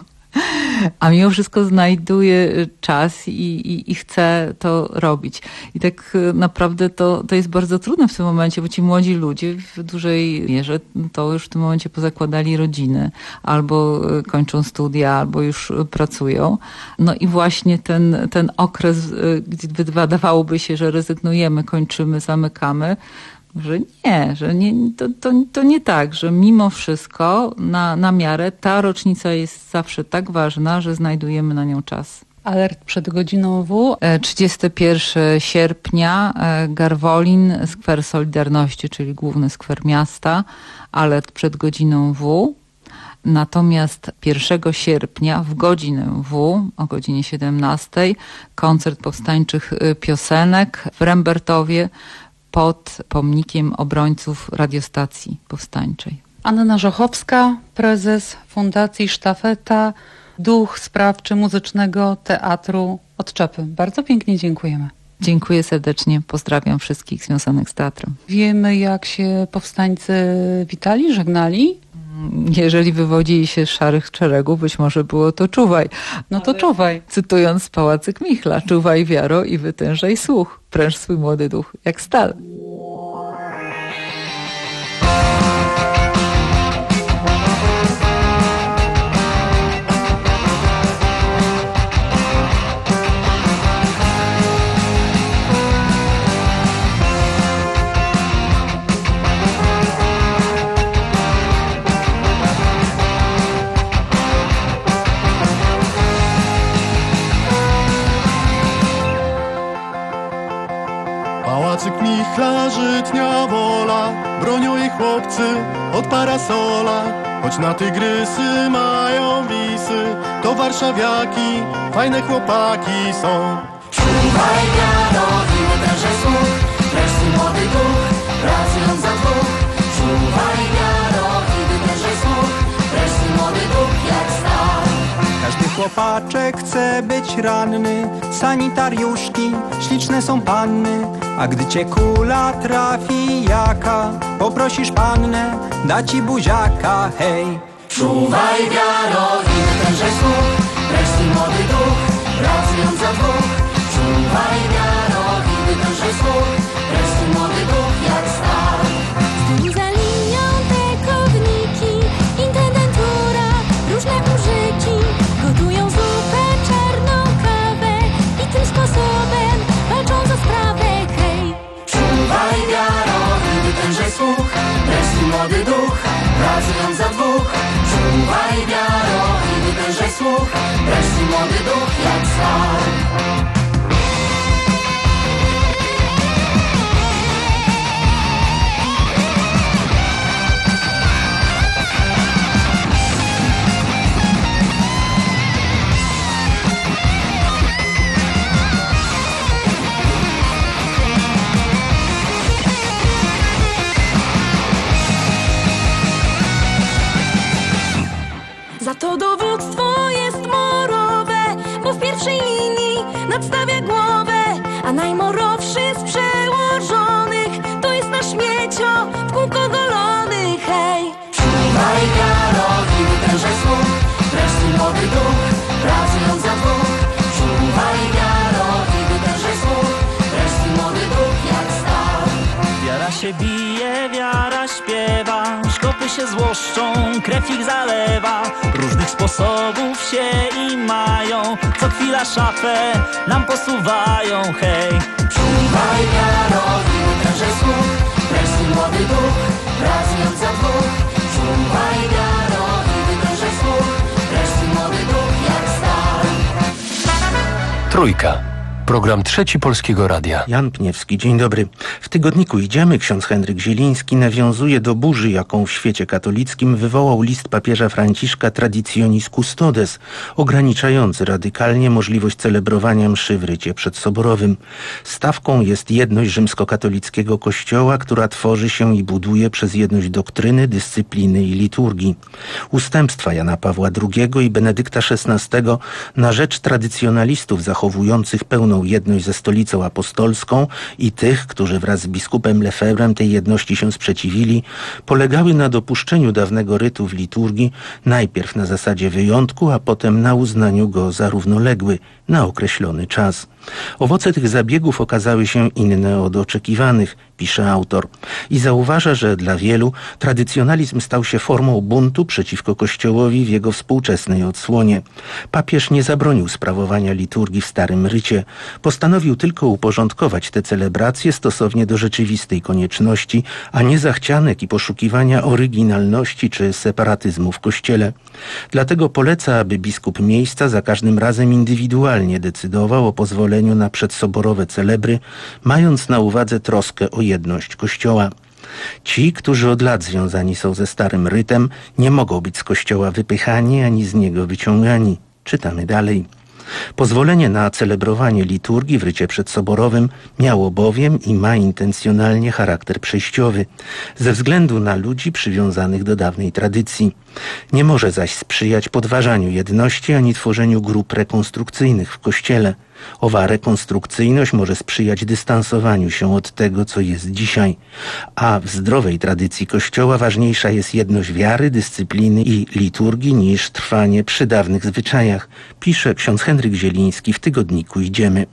A mimo wszystko znajduje czas i, i, i chce to robić. I tak naprawdę to, to jest bardzo trudne w tym momencie, bo ci młodzi ludzie w dużej mierze to już w tym momencie pozakładali rodziny, albo kończą studia, albo już pracują. No i właśnie ten, ten okres, gdzie wydawałoby się, że rezygnujemy, kończymy, zamykamy, że nie, że nie, to, to, to nie tak, że mimo wszystko na, na miarę ta rocznica jest zawsze tak ważna, że znajdujemy na nią czas. Alert przed godziną W. trzydziestego pierwszego sierpnia Garwolin, skwer Solidarności, czyli główny skwer miasta. Alert przed godziną W. Natomiast pierwszego sierpnia w godzinę W, o godzinie siedemnastej, koncert powstańczych piosenek w Rembertowie pod pomnikiem obrońców radiostacji powstańczej. Anna Żochowska, prezes Fundacji Sztafeta, duch sprawczy Muzycznego Teatru od Czapy. Bardzo pięknie dziękujemy. Dziękuję serdecznie, pozdrawiam wszystkich związanych z teatrem. Wiemy, jak się powstańcy witali, żegnali? Jeżeli wywodzili się z szarych szeregów, być może było to czuwaj. No to Ale... czuwaj. Cytując Pałacyk Michla, czuwaj wiaro i wytężaj słuch, pręż swój młody duch jak stal. Pałacyk Michla, żytnia wola, bronią jej chłopcy od parasola. Choć na tygrysy mają wisy, to warszawiaki, fajne chłopaki są. Czuwaj wiaro i wytężaj słuch, wreszcie młody duch, pracując za dwóch. Czuwaj wiaro i wytężaj słuch, wreszcie młody duch jak stal. Każdy chłopaczek chce być ranny, sanitariuszki, śliczne są panny. A gdy cię kula trafi jaka, poprosisz pannę, da ci buziaka, hej. Czuwaj wiaro i wytężaj słuch, wreszcie młody duch, pracując za dwóch. Czuwaj wiaro i wytężaj słuch, wreszcie młody duch jak stal. Za linią te kowniki, intendentura, różne użyki, gotują zupę, czarną kawę i tym sposobem walczą za sprawę, hej. Czuwaj wiaro i wytężaj słuch, wreszcie młody duch, pracując za dwóch. Czuwaj wiaro i wytężaj słuch, wreszcie młody duch jak stal. Za to dowództwo jest morowe, bo w pierwszej linii nadstawia głowę, a najmorowszy z przełożonych to jest nasz śmiecio w kółko golony, hej. Czuwaj wiaro i wytężaj słuch, wreszcie młody duch, pracując za dwóch. Czuwaj wiaro i wytężaj słuch, wreszcie młody duch jak stal. Wiara się bije, wiara śpiewa, szkopy się złoszczą, krew ich zalewa. Różnych sposobów się i mają, co chwila szafę nam posuwają, hej. Czuwaj wiaro i wytężaj słuch, wreszcie młody duch, pracując za dwóch. Czuwaj wiaro i wytężaj słuch, wreszcie młody duch jak stal. Trójka. Program Trzeci Polskiego Radia. Jan Pniewski, dzień dobry. W tygodniku Idziemy ksiądz Henryk Zieliński nawiązuje do burzy, jaką w świecie katolickim wywołał list papieża Franciszka Traditionis Custodes, ograniczający radykalnie możliwość celebrowania mszy w rycie przedsoborowym. Stawką jest jedność rzymskokatolickiego Kościoła, która tworzy się i buduje przez jedność doktryny, dyscypliny i liturgii. Ustępstwa Jana Pawła drugiego i Benedykta szesnastego na rzecz tradycjonalistów zachowujących pełną jedność ze stolicą apostolską i tych, którzy wraz z biskupem Lefebrem tej jedności się sprzeciwili, polegały na dopuszczeniu dawnego rytu w liturgii najpierw na zasadzie wyjątku, a potem na uznaniu go za równoległy, na określony czas. Owoce tych zabiegów okazały się inne od oczekiwanych, pisze autor, i zauważa, że dla wielu tradycjonalizm stał się formą buntu przeciwko Kościołowi w jego współczesnej odsłonie. Papież nie zabronił sprawowania liturgii w starym rycie, postanowił tylko uporządkować te celebracje stosownie do rzeczywistej konieczności, a nie zachcianek i poszukiwania oryginalności czy separatyzmu w Kościele. Dlatego poleca, aby biskup miejsca za każdym razem indywidualnie decydował o pozwoleniu na przedsoborowe celebry, mając na uwadze troskę o jedność Kościoła. Ci, którzy od lat związani są ze starym rytem, nie mogą być z Kościoła wypychani ani z niego wyciągani. Czytamy dalej. Pozwolenie na celebrowanie liturgii w rycie przedsoborowym miało bowiem i ma intencjonalnie charakter przejściowy, ze względu na ludzi przywiązanych do dawnej tradycji. Nie może zaś sprzyjać podważaniu jedności ani tworzeniu grup rekonstrukcyjnych w Kościele. Owa rekonstrukcyjność może sprzyjać dystansowaniu się od tego, co jest dzisiaj. A w zdrowej tradycji Kościoła ważniejsza jest jedność wiary, dyscypliny i liturgii niż trwanie przy dawnych zwyczajach, pisze ksiądz Henryk Zieliński w tygodniku Idziemy.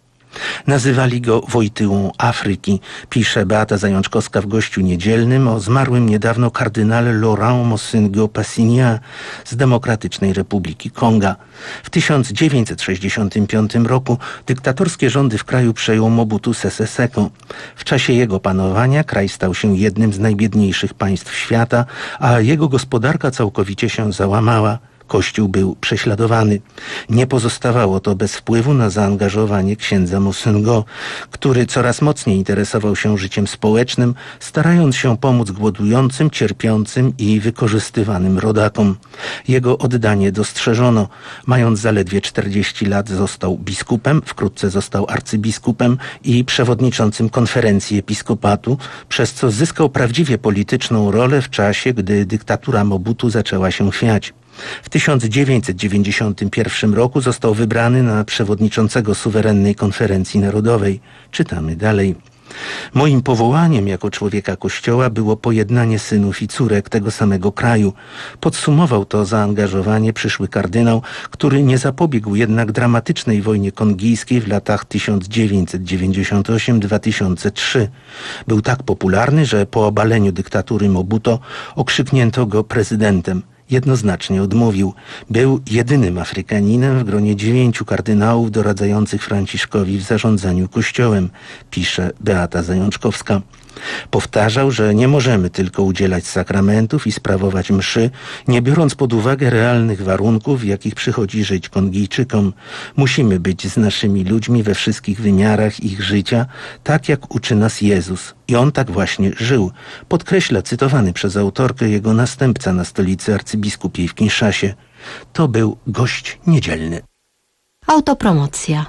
Nazywali go Wojtyłą Afryki, pisze Beata Zajączkowska w Gościu Niedzielnym o zmarłym niedawno kardynale Laurent Mosyngo Passigna z Demokratycznej Republiki Konga. W tysiąc dziewięćset sześćdziesiątym piątym roku dyktatorskie rządy w kraju przejął Mobutu Sese Seko. W czasie jego panowania kraj stał się jednym z najbiedniejszych państw świata, a jego gospodarka całkowicie się załamała. Kościół był prześladowany. Nie pozostawało to bez wpływu na zaangażowanie księdza Mosyngo, który coraz mocniej interesował się życiem społecznym, starając się pomóc głodującym, cierpiącym i wykorzystywanym rodakom. Jego oddanie dostrzeżono. Mając zaledwie czterdzieści lat został biskupem, wkrótce został arcybiskupem i przewodniczącym konferencji episkopatu, przez co zyskał prawdziwie polityczną rolę w czasie, gdy dyktatura Mobutu zaczęła się chwiać. W tysiąc dziewięćset dziewięćdziesiątym pierwszym roku został wybrany na przewodniczącego Suwerennej Konferencji Narodowej. Czytamy dalej. Moim powołaniem jako człowieka Kościoła było pojednanie synów i córek tego samego kraju. Podsumował to zaangażowanie przyszły kardynał, który nie zapobiegł jednak dramatycznej wojnie kongijskiej w latach tysiąc dziewięćset dziewięćdziesiątym ósmym do dwa tysiące trzeciego. Był tak popularny, że po obaleniu dyktatury Mobuto okrzyknięto go prezydentem. Jednoznacznie odmówił. Był jedynym Afrykaninem w gronie dziewięciu kardynałów doradzających Franciszkowi w zarządzaniu Kościołem, pisze Beata Zajączkowska. Powtarzał, że nie możemy tylko udzielać sakramentów i sprawować mszy, nie biorąc pod uwagę realnych warunków, w jakich przychodzi żyć Kongijczykom. Musimy być z naszymi ludźmi we wszystkich wymiarach ich życia, tak jak uczy nas Jezus. I on tak właśnie żył, podkreśla cytowany przez autorkę jego następca na stolicy arcybiskupiej w Kinszasie. To był gość niedzielny. Autopromocja.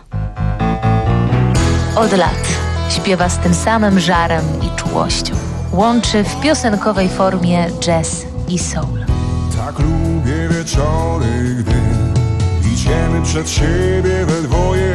Od lat śpiewa z tym samym żarem i czułością. Łączy w piosenkowej formie jazz i soul. Tak lubię wieczory, gdy idziemy przed siebie we dwoje.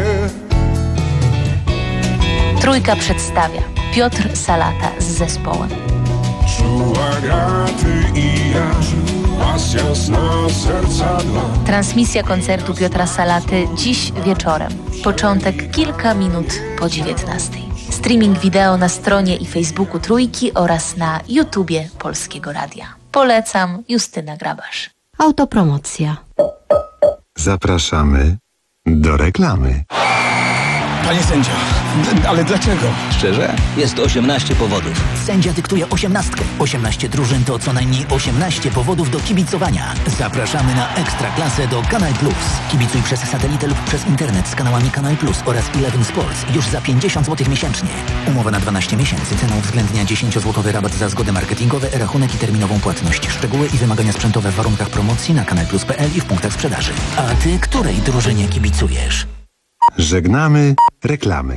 Trójka przedstawia Piotr Salata z zespołem. Czuła graty i jaż, pasja sna serca dwa. Transmisja koncertu Piotra Salaty dziś wieczorem. Początek kilka minut po dziewiętnastej. Streaming wideo na stronie i Facebooku Trójki oraz na YouTubie Polskiego Radia. Polecam, Justyna Grabasz. Autopromocja. Zapraszamy do reklamy. Panie sędzio, d- ale dlaczego? Szczerze? Jest osiemnaście powodów. Sędzia dyktuje osiemnastkę. osiemnaście drużyn to co najmniej osiemnaście powodów do kibicowania. Zapraszamy na Ekstraklasę do Kanal Plus. Kibicuj przez satelitę lub przez internet z kanałami Kanal Plus oraz Eleven Sports już za pięćdziesiąt złotych miesięcznie. Umowa na dwanaście miesięcy. Cena uwzględnia dziesięciozłotowy rabat za zgody marketingowe, rachunek i terminową płatność. Szczegóły i wymagania sprzętowe w warunkach promocji na kanal plus kropka p l i w punktach sprzedaży. A ty której drużynie kibicujesz? Żegnamy reklamy.